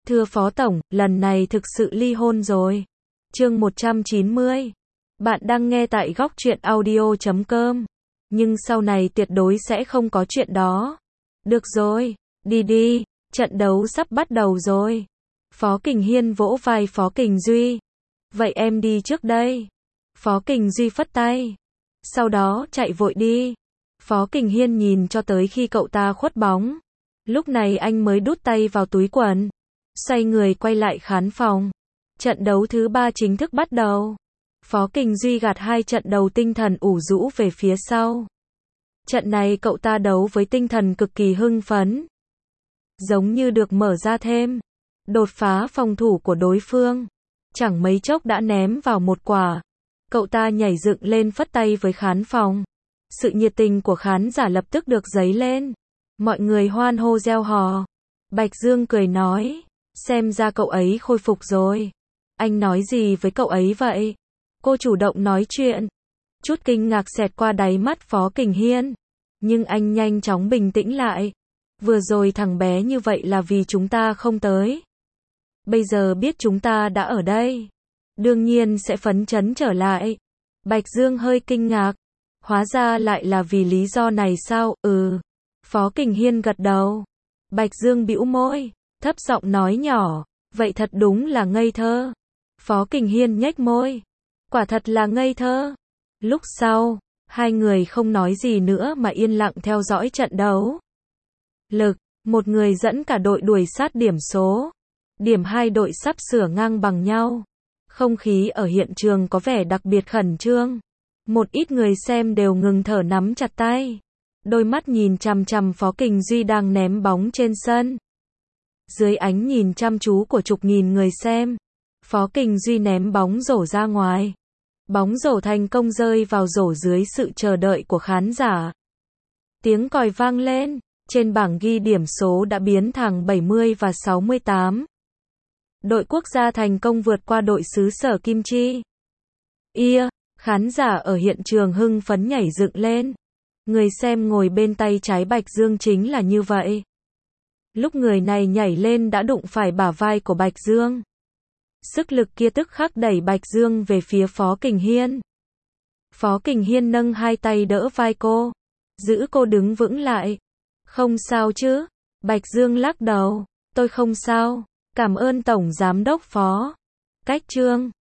Thưa Phó Tổng, lần này thực sự ly hôn rồi. Chương 190. Bạn đang nghe tại góc truyện audio.com. Nhưng sau này tuyệt đối sẽ không có chuyện đó. Được rồi, đi đi, trận đấu sắp bắt đầu rồi. Phó Kình Hiên vỗ vai Phó Kình Duy. Vậy em đi trước đây. Phó Kình Duy phất tay. Sau đó chạy vội đi. Phó Kình Hiên nhìn cho tới khi cậu ta khuất bóng. Lúc này anh mới đút tay vào túi quần. Xoay người quay lại khán phòng. Trận đấu thứ 3 chính thức bắt đầu. Phó Kình Duy gạt hai trận đầu tinh thần ủ rũ về phía sau. Trận này cậu ta đấu với tinh thần cực kỳ hưng phấn. Giống như được mở ra thêm. Đột phá phòng thủ của đối phương. Chẳng mấy chốc đã ném vào một quả. Cậu ta nhảy dựng lên phất tay với khán phòng. Sự nhiệt tình của khán giả lập tức được dấy lên. Mọi người hoan hô reo hò. Bạch Dương cười nói. Xem ra cậu ấy khôi phục rồi. Anh nói gì với cậu ấy vậy? Cô chủ động nói chuyện. Chút kinh ngạc xẹt qua đáy mắt Phó Kình Hiên. Nhưng anh nhanh chóng bình tĩnh lại. Vừa rồi thằng bé như vậy là vì chúng ta không tới. Bây giờ biết chúng ta đã ở đây. Đương nhiên sẽ phấn chấn trở lại. Bạch Dương hơi kinh ngạc. Hóa ra lại là vì lý do này sao? Phó Kình Hiên gật đầu. Bạch Dương bĩu môi, thấp giọng nói nhỏ. Vậy thật đúng là ngây thơ. Phó Kình Hiên nhếch môi. Quả thật là ngây thơ. Lúc sau, hai người không nói gì nữa mà yên lặng theo dõi trận đấu. Lực, một người dẫn cả đội đuổi sát điểm số. Điểm hai đội sắp sửa ngang bằng nhau. Không khí ở hiện trường có vẻ đặc biệt khẩn trương. Một ít người xem đều ngừng thở nắm chặt tay. Đôi mắt nhìn chằm chằm Phó Kình Duy đang ném bóng trên sân. Dưới ánh nhìn chăm chú của chục nghìn người xem, Phó Kình Duy ném bóng rổ ra ngoài. Bóng rổ thành công rơi vào rổ dưới sự chờ đợi của khán giả. Tiếng còi vang lên, trên bảng ghi điểm số đã biến thành 70 và 68. Đội quốc gia thành công vượt qua đội xứ sở Kim Chi. Khán giả ở hiện trường hưng phấn nhảy dựng lên. Người xem ngồi bên tay trái Bạch Dương chính là như vậy. Lúc người này nhảy lên đã đụng phải bả vai của Bạch Dương. Sức lực kia tức khắc đẩy Bạch Dương về phía Phó Kình Hiên. Phó Kình Hiên nâng hai tay đỡ vai cô. Giữ cô đứng vững lại. Không sao chứ? Bạch Dương lắc đầu. Tôi không sao. Cảm ơn Tổng Giám đốc Phó. Cách Trương.